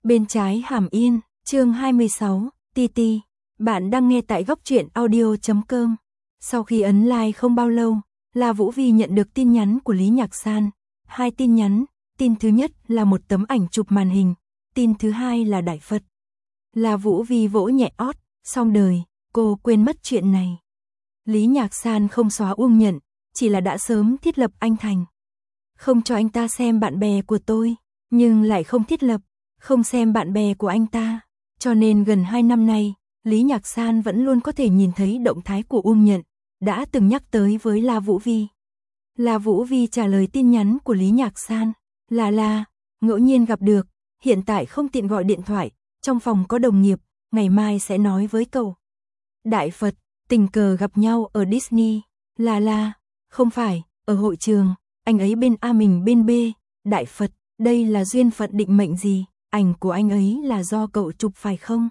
Bên trái Hàm Yên, chương 26, TT. Bạn đang nghe tại góc truyện audio.com. Sau khi ấn like không bao lâu, La Vũ Vi nhận được tin nhắn của Lý Nhạc San. Hai tin nhắn, tin thứ nhất là một tấm ảnh chụp màn hình, tin thứ hai là Đại Phật. La Vũ Vi vỗ nhẹ ót, xong đời, cô quên mất chuyện này. Lý Nhạc San không xóa Uông Nhận, chỉ là đã sớm thiết lập anh thành. Không cho anh ta xem bạn bè của tôi, nhưng lại không thiết lập, không xem bạn bè của anh ta. Cho nên gần 2 năm nay, Lý Nhạc San vẫn luôn có thể nhìn thấy động thái của Uông Nhận, đã từng nhắc tới với La Vũ Vi. La Vũ Vi trả lời tin nhắn của Lý Nhạc San, là ngẫu nhiên gặp được, hiện tại không tiện gọi điện thoại, trong phòng có đồng nghiệp, ngày mai sẽ nói với cậu. Đại Phật, tình cờ gặp nhau ở Disney, không phải, ở hội trường, anh ấy bên A mình bên B, Đại Phật, đây là duyên phận định mệnh gì, ảnh của anh ấy là do cậu chụp phải không?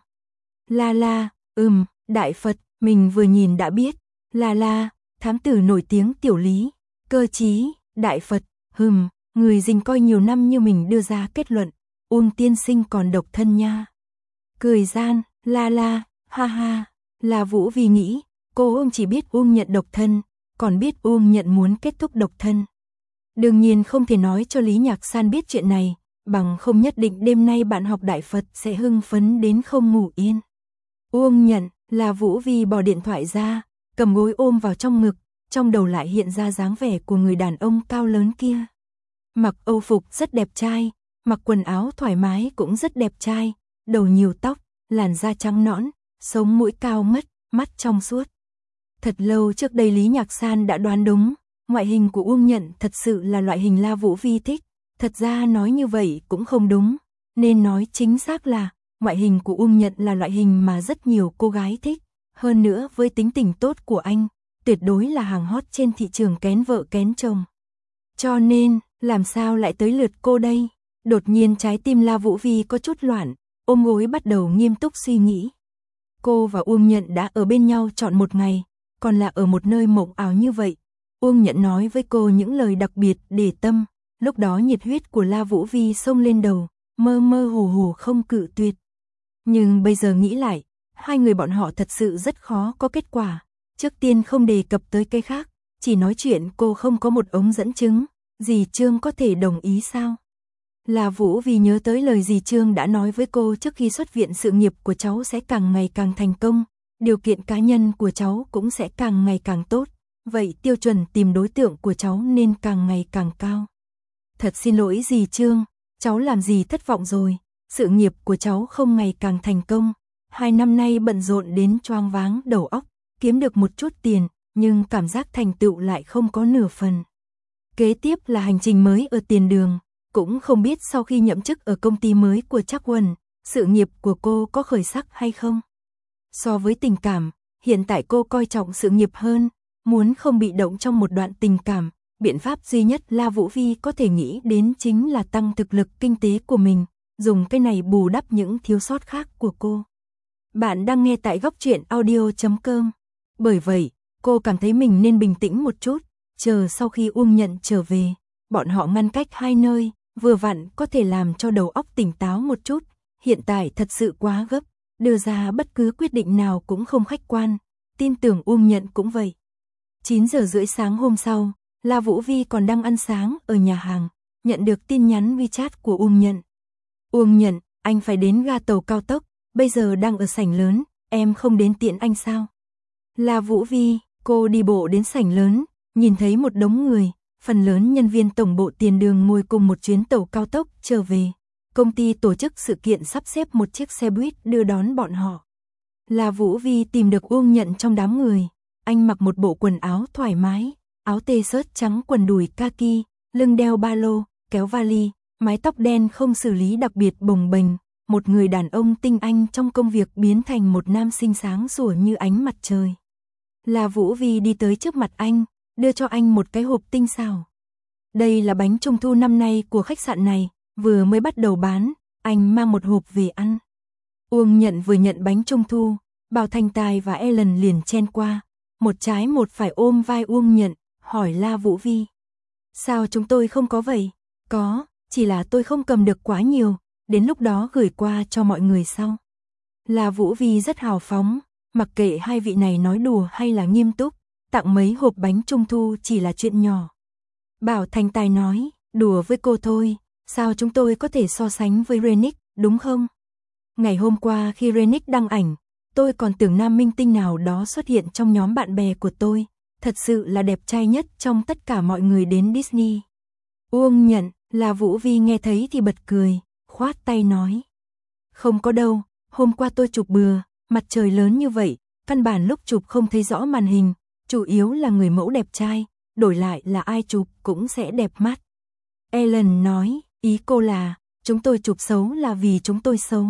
Đại Phật, mình vừa nhìn đã biết, thám tử nổi tiếng Tiểu Lý, cơ trí, Đại Phật, người dình coi nhiều năm như mình đưa ra kết luận, Uông tiên sinh còn độc thân nha. Cười gian, ha ha, La Vũ Vi nghĩ, cô chỉ biết Uông Nhận độc thân, còn biết Uông Nhận muốn kết thúc độc thân. Đương nhiên không thể nói cho Lý Nhạc San biết chuyện này, bằng không nhất định đêm nay bạn học Đại Phật sẽ hưng phấn đến không ngủ yên. Uông Nhận, La Vũ Vi bỏ điện thoại ra, cầm gối ôm vào trong ngực, trong đầu lại hiện ra dáng vẻ của người đàn ông cao lớn kia. Mặc âu phục rất đẹp trai, mặc quần áo thoải mái cũng rất đẹp trai, đầu nhiều tóc, làn da trắng nõn, sống mũi cao ngất, mắt trong suốt. Thật lâu trước đây Lý Nhạc San đã đoán đúng, ngoại hình của Uông Nhận thật sự là loại hình La Vũ Vi thích. Thật ra nói như vậy cũng không đúng, nên nói chính xác là ngoại hình của Uông Nhận là loại hình mà rất nhiều cô gái thích. Hơn nữa với tính tình tốt của anh, tuyệt đối là hàng hot trên thị trường kén vợ kén chồng. Cho nên, làm sao lại tới lượt cô đây? Đột nhiên trái tim La Vũ Vi có chút loạn, ôm gối bắt đầu nghiêm túc suy nghĩ. Cô và Uông Nhận đã ở bên nhau trọn một ngày, còn là ở một nơi mộng ảo như vậy. Uông Nhận nói với cô những lời đặc biệt để tâm, lúc đó nhiệt huyết của La Vũ Vi xông lên đầu, mơ mơ hồ hồ không cự tuyệt. Nhưng bây giờ nghĩ lại, hai người bọn họ thật sự rất khó có kết quả. Trước tiên không đề cập tới cái khác, chỉ nói chuyện cô không có một ống dẫn chứng, dì Trương có thể đồng ý sao? La Vũ Vi nhớ tới lời dì Trương đã nói với cô trước khi xuất viện, sự nghiệp của cháu sẽ càng ngày càng thành công, điều kiện cá nhân của cháu cũng sẽ càng ngày càng tốt, vậy tiêu chuẩn tìm đối tượng của cháu nên càng ngày càng cao. Thật xin lỗi dì Trương, cháu làm gì thất vọng rồi, sự nghiệp của cháu không ngày càng thành công, 2 năm nay bận rộn đến choáng váng đầu óc, kiếm được một chút tiền, nhưng cảm giác thành tựu lại không có nửa phần. Kế tiếp là hành trình mới ở tiền đường, cũng không biết sau khi nhậm chức ở công ty mới của Trác Quần, sự nghiệp của cô có khởi sắc hay không. So với tình cảm, hiện tại cô coi trọng sự nghiệp hơn, muốn không bị động trong một đoạn tình cảm, biện pháp duy nhất La Vũ Vi có thể nghĩ đến chính là tăng thực lực kinh tế của mình, dùng cái này bù đắp những thiếu sót khác của cô. Bạn đang nghe tại góc truyện audio.com. Bởi vậy, cô cảm thấy mình nên bình tĩnh một chút, chờ sau khi Uông Nhận trở về, bọn họ ngăn cách hai nơi, vừa vặn có thể làm cho đầu óc tỉnh táo một chút, hiện tại thật sự quá gấp, đưa ra bất cứ quyết định nào cũng không khách quan, tin tưởng Uông Nhận cũng vậy. 9 giờ rưỡi sáng hôm sau, La Vũ Vi còn đang ăn sáng ở nhà hàng, nhận được tin nhắn WeChat của Uông Nhận. Uông Nhận, anh phải đến ga tàu cao tốc, bây giờ đang ở sảnh lớn, em không đến tiện anh sao? La Vũ Vi, cô đi bộ đến sảnh lớn, nhìn thấy một đống người, phần lớn nhân viên tổng bộ tiền đường ngồi cùng một chuyến tàu cao tốc trở về. Công ty tổ chức sự kiện sắp xếp một chiếc xe buýt đưa đón bọn họ. La Vũ Vi tìm được Uông Nhận trong đám người, anh mặc một bộ quần áo thoải mái, áo t-shirt trắng quần đùi kaki, lưng đeo ba lô, kéo vali, mái tóc đen không xử lý đặc biệt bồng bềnh, một người đàn ông tinh anh trong công việc biến thành một nam sinh sáng sủa như ánh mặt trời. La Vũ Vi đi tới trước mặt anh, đưa cho anh một cái hộp tinh xảo. Đây là bánh trung thu năm nay của khách sạn này, vừa mới bắt đầu bán, anh mang một hộp về ăn. Uông Nhận vừa nhận bánh trung thu, Bảo Thành Tài và Ellen liền chen qua, một trái một phải ôm vai Uông Nhận, hỏi La Vũ Vi. Sao chúng tôi không có vậy? Có, chỉ là tôi không cầm được quá nhiều, đến lúc đó gửi qua cho mọi người sau. La Vũ Vi rất hào phóng, mặc kệ hai vị này nói đùa hay là nghiêm túc, tặng mấy hộp bánh trung thu chỉ là chuyện nhỏ. Bảo Thành Tài nói, đùa với cô thôi, sao chúng tôi có thể so sánh với Renick, đúng không? Ngày hôm qua khi Renick đăng ảnh, tôi còn tưởng nam minh tinh nào đó xuất hiện trong nhóm bạn bè của tôi, thật sự là đẹp trai nhất trong tất cả mọi người đến Disney. Uông Nhận, La Vũ Vi nghe thấy thì bật cười, khoát tay nói. Không có đâu, hôm qua tôi chụp bừa, mặt trời lớn như vậy, căn bản lúc chụp không thấy rõ màn hình, chủ yếu là người mẫu đẹp trai, đổi lại là ai chụp cũng sẽ đẹp mắt. Ellen nói, ý cô là, chúng tôi chụp xấu là vì chúng tôi xấu.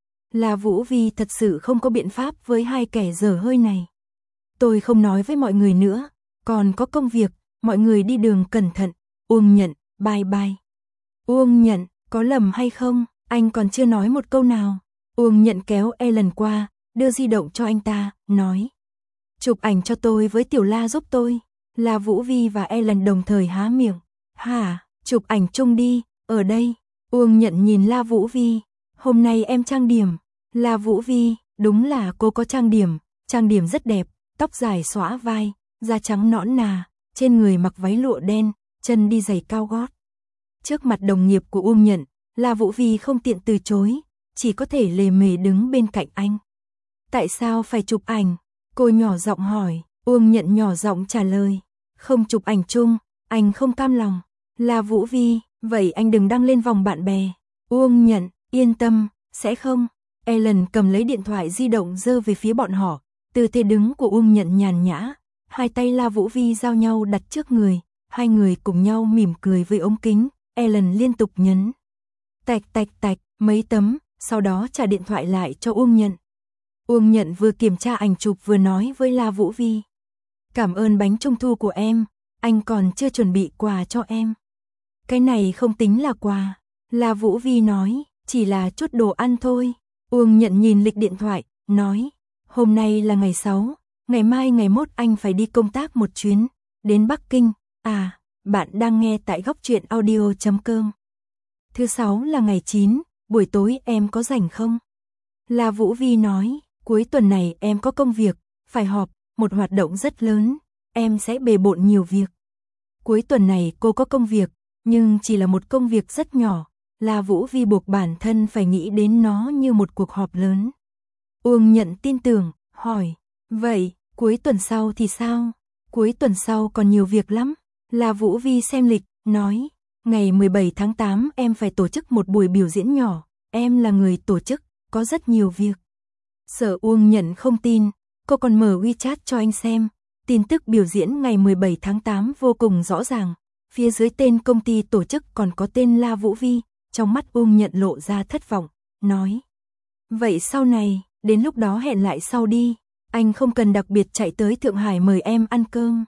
La Vũ Vi thật sự không có biện pháp với hai kẻ dở hơi này. Tôi không nói với mọi người nữa, còn có công việc, mọi người đi đường cẩn thận. Uông Nhận, bye bye. Uông Nhận, có lầm hay không, anh còn chưa nói một câu nào. Uông Nhận kéo Ellen qua, đưa di động cho anh ta, nói. Chụp ảnh cho tôi với Tiểu La giúp tôi. La Vũ Vi và Ellen đồng thời há miệng. Hả, chụp ảnh chung đi, ở đây. Uông Nhận nhìn La Vũ Vi. Hôm nay em trang điểm. La Vũ Vi, đúng là cô có trang điểm rất đẹp, tóc dài xõa vai, da trắng nõn nà, trên người mặc váy lụa đen, chân đi giày cao gót. Trước mặt đồng nghiệp của Uông Nhận, La Vũ Vi không tiện từ chối, chỉ có thể lề mề đứng bên cạnh anh. Tại sao phải chụp ảnh? Cô nhỏ giọng hỏi, Uông Nhận nhỏ giọng trả lời. Không chụp ảnh chung, anh không cam lòng. La Vũ Vi, vậy anh đừng đăng lên vòng bạn bè. Uông Nhận, yên tâm, sẽ không. Ellen cầm lấy điện thoại di động giơ về phía bọn họ, tư thế đứng của Uông Nhận nhàn nhã, hai tay La Vũ Vi giao nhau đặt trước người, hai người cùng nhau mỉm cười với ống kính, Ellen liên tục nhấn. Tạch tạch tạch, mấy tấm, sau đó trả điện thoại lại cho Uông Nhận. Uông Nhận vừa kiểm tra ảnh chụp vừa nói với La Vũ Vi. Cảm ơn bánh trung thu của em, anh còn chưa chuẩn bị quà cho em. Cái này không tính là quà, La Vũ Vi nói, chỉ là chút đồ ăn thôi. Uông Nhận nhìn lịch điện thoại, nói, hôm nay là ngày 6, ngày mai ngày mốt anh phải đi công tác một chuyến, đến Bắc Kinh. À, bạn đang nghe tại Góc Truyện Audio.com. Thứ 6 là ngày 9, buổi tối em có rảnh không? La Vũ Vi nói, cuối tuần này em có công việc, phải họp, một hoạt động rất lớn, em sẽ bề bộn nhiều việc. Cuối tuần này cô có công việc, nhưng chỉ là một công việc rất nhỏ. La Vũ Vi buộc bản thân phải nghĩ đến nó như một cuộc họp lớn. Uông Nhận tin tưởng, hỏi, vậy, cuối tuần sau thì sao? Cuối tuần sau còn nhiều việc lắm. La Vũ Vi xem lịch, nói, ngày 17 tháng 8 em phải tổ chức một buổi biểu diễn nhỏ, em là người tổ chức, có rất nhiều việc. Sợ Uông Nhận không tin, cô còn mở WeChat cho anh xem, tin tức biểu diễn ngày 17 tháng 8 vô cùng rõ ràng, phía dưới tên công ty tổ chức còn có tên La Vũ Vi. Trong mắt Uông Nhận lộ ra thất vọng, nói. Vậy sau này, đến lúc đó hẹn lại sau đi, anh không cần đặc biệt chạy tới Thượng Hải mời em ăn cơm.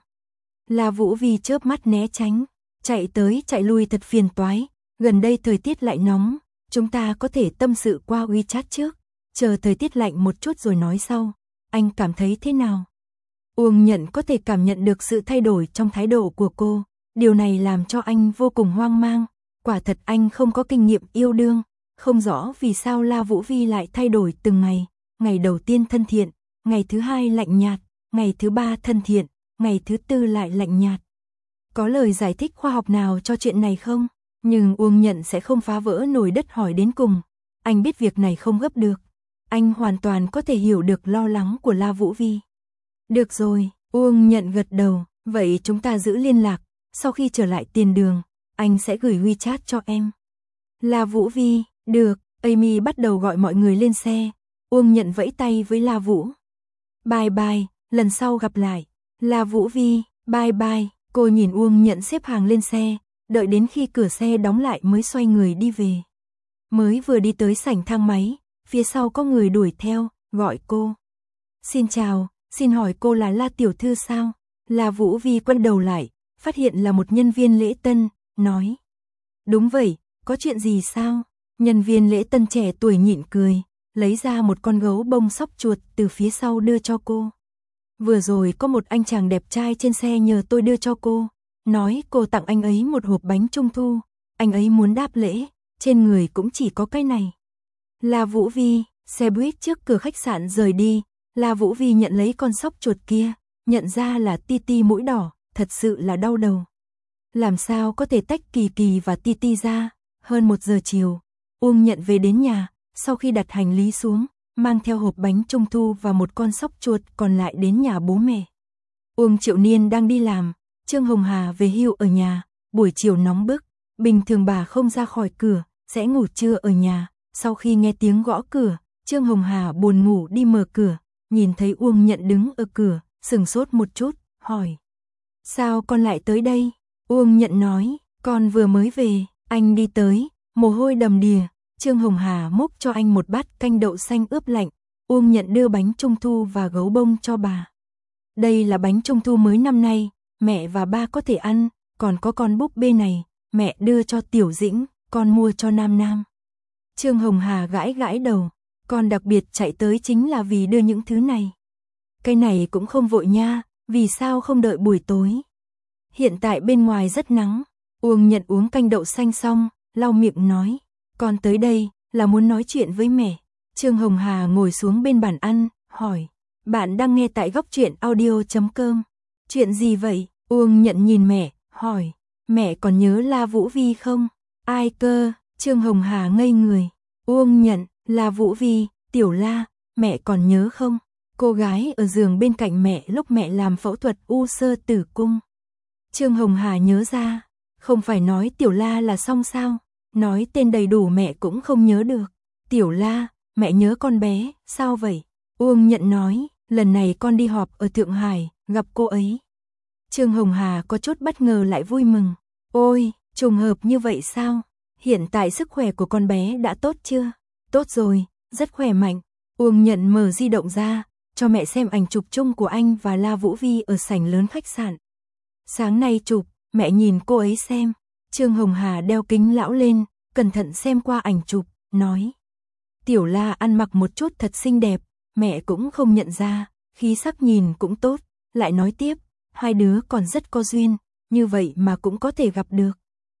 La Vũ Vi chớp mắt né tránh, chạy tới chạy lui thật phiền toái, gần đây thời tiết lại nóng, chúng ta có thể tâm sự qua WeChat trước, chờ thời tiết lạnh một chút rồi nói sau, anh cảm thấy thế nào? Uông Nhận có thể cảm nhận được sự thay đổi trong thái độ của cô, điều này làm cho anh vô cùng hoang mang. Quả thật anh không có kinh nghiệm yêu đương, không rõ vì sao La Vũ Vi lại thay đổi từng ngày, ngày đầu tiên thân thiện, ngày thứ hai lạnh nhạt, ngày thứ ba thân thiện, ngày thứ tư lại lạnh nhạt. Có lời giải thích khoa học nào cho chuyện này không? Nhưng Uông Nhận sẽ không phá vỡ nồi đất hỏi đến cùng, anh biết việc này không gấp được, anh hoàn toàn có thể hiểu được lo lắng của La Vũ Vi. Được rồi, Uông Nhận gật đầu, vậy chúng ta giữ liên lạc, sau khi trở lại tiền đường. Anh sẽ gửi WeChat cho em. La Vũ Vi, được, Amy bắt đầu gọi mọi người lên xe. Uông Nhận vẫy tay với La Vũ. Bye bye, lần sau gặp lại. La Vũ Vi, bye bye, cô nhìn Uông Nhận xếp hàng lên xe, đợi đến khi cửa xe đóng lại mới xoay người đi về. Mới vừa đi tới sảnh thang máy, phía sau có người đuổi theo, gọi cô. Xin chào, xin hỏi cô là La tiểu thư sao? La Vũ Vi quay đầu lại, phát hiện là một nhân viên lễ tân. Nói, đúng vậy, có chuyện gì sao? Nhân viên lễ tân trẻ tuổi nhịn cười, lấy ra một con gấu bông sóc chuột từ phía sau đưa cho cô. Vừa rồi có một anh chàng đẹp trai trên xe nhờ tôi đưa cho cô, nói cô tặng anh ấy một hộp bánh trung thu, anh ấy muốn đáp lễ, trên người cũng chỉ có cái này. La Vũ Vi, xe buýt trước cửa khách sạn rời đi, La Vũ Vi nhận lấy con sóc chuột kia, nhận ra là Titi mũi đỏ, thật sự là đau đầu. Làm sao có thể tách Kỳ Kỳ và Titi ra, hơn 1 giờ chiều, Uông Nhận về đến nhà, sau khi đặt hành lý xuống, mang theo hộp bánh trung thu và một con sóc chuột còn lại đến nhà bố mẹ. Uông Triệu Niên đang đi làm, Trương Hồng Hà về hưu ở nhà, buổi chiều nóng bức, bình thường bà không ra khỏi cửa, sẽ ngủ trưa ở nhà, sau khi nghe tiếng gõ cửa, Trương Hồng Hà buồn ngủ đi mở cửa, nhìn thấy Uông Nhận đứng ở cửa, sững sốt một chút, hỏi. Sao con lại tới đây? Uông Nhận nói, con vừa mới về, anh đi tới, mồ hôi đầm đìa, Trương Hồng Hà múc cho anh một bát canh đậu xanh ướp lạnh, Uông Nhận đưa bánh trung thu và gấu bông cho bà. Đây là bánh trung thu mới năm nay, mẹ và ba có thể ăn, còn có con búp bê này, mẹ đưa cho Tiểu Dĩnh, con mua cho Nam Nam. Trương Hồng Hà gãi gãi đầu, con đặc biệt chạy tới chính là vì đưa những thứ này. Cái này cũng không vội nha, vì sao không đợi buổi tối? Hiện tại bên ngoài rất nắng. Uông Nhận uống canh đậu xanh xong, lau miệng nói, con tới đây là muốn nói chuyện với mẹ. Trương Hồng Hà ngồi xuống bên bàn ăn, hỏi, bạn đang nghe tại Góc Truyện Audio.com. Chuyện gì vậy? Uông Nhận nhìn mẹ, hỏi, mẹ còn nhớ La Vũ Vi không? Ai cơ? Trương Hồng Hà ngây người. Uông Nhận, La Vũ Vi, Tiểu La, mẹ còn nhớ không? Cô gái ở giường bên cạnh mẹ lúc mẹ làm phẫu thuật u xơ tử cung. Trương Hồng Hà nhớ ra, không phải nói Tiểu La là xong sao? Nói tên đầy đủ mẹ cũng không nhớ được. Tiểu La, mẹ nhớ con bé, sao vậy? Uông Nhận nói, lần này con đi họp ở Thượng Hải, gặp cô ấy. Trương Hồng Hà có chút bất ngờ lại vui mừng. Ôi, trùng hợp như vậy sao? Hiện tại sức khỏe của con bé đã tốt chưa? Tốt rồi, rất khỏe mạnh. Uông Nhận mở di động ra, cho mẹ xem ảnh chụp chung của anh và La Vũ Vi ở sảnh lớn khách sạn. Sáng nay chụp, mẹ nhìn cô ấy xem. Trương Hồng Hà đeo kính lão lên, cẩn thận xem qua ảnh chụp, nói. Tiểu La ăn mặc một chút thật xinh đẹp, mẹ cũng không nhận ra, khí sắc nhìn cũng tốt, lại nói tiếp, hai đứa còn rất có duyên, như vậy mà cũng có thể gặp được.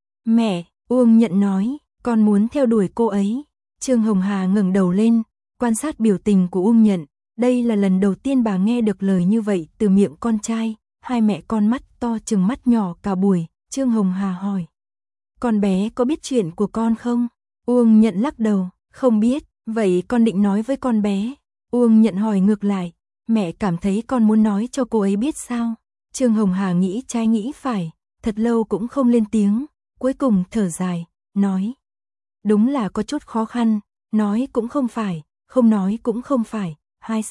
Mẹ, Uông Nhận nói, con muốn theo đuổi cô ấy. Trương Hồng Hà ngẩng đầu lên, quan sát biểu tình của Uông Nhận, đây là lần đầu tiên bà nghe được lời như vậy từ miệng con trai, hai mẹ con mắt to chừng mắt nhỏ cả buổi. Trương Hồng Hà hỏi, con bé có biết chuyện của con không? Uông Nhận lắc đầu, không biết, vậy con định nói với con bé? Uông Nhận hỏi ngược lại, mẹ cảm thấy con muốn nói cho cô ấy biết sao? Trương Hồng Hà nghĩ trái nghĩ phải, thật lâu cũng không lên tiếng, cuối cùng thở dài, nói. Đúng là có chút khó khăn, nói cũng không phải, không nói cũng không phải, hai.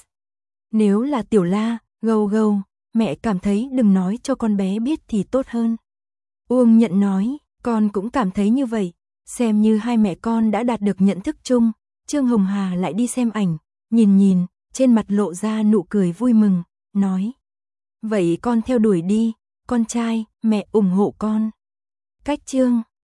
Nếu là Tiểu La, gâu gâu, mẹ cảm thấy đừng nói cho con bé biết thì tốt hơn. Uông Nhận nói, con cũng cảm thấy như vậy, xem như hai mẹ con đã đạt được nhận thức chung. Trương Hồng Hà lại đi xem ảnh, nhìn, trên mặt lộ ra nụ cười vui mừng, nói. Vậy con theo đuổi đi, con trai, mẹ ủng hộ con. Cách chương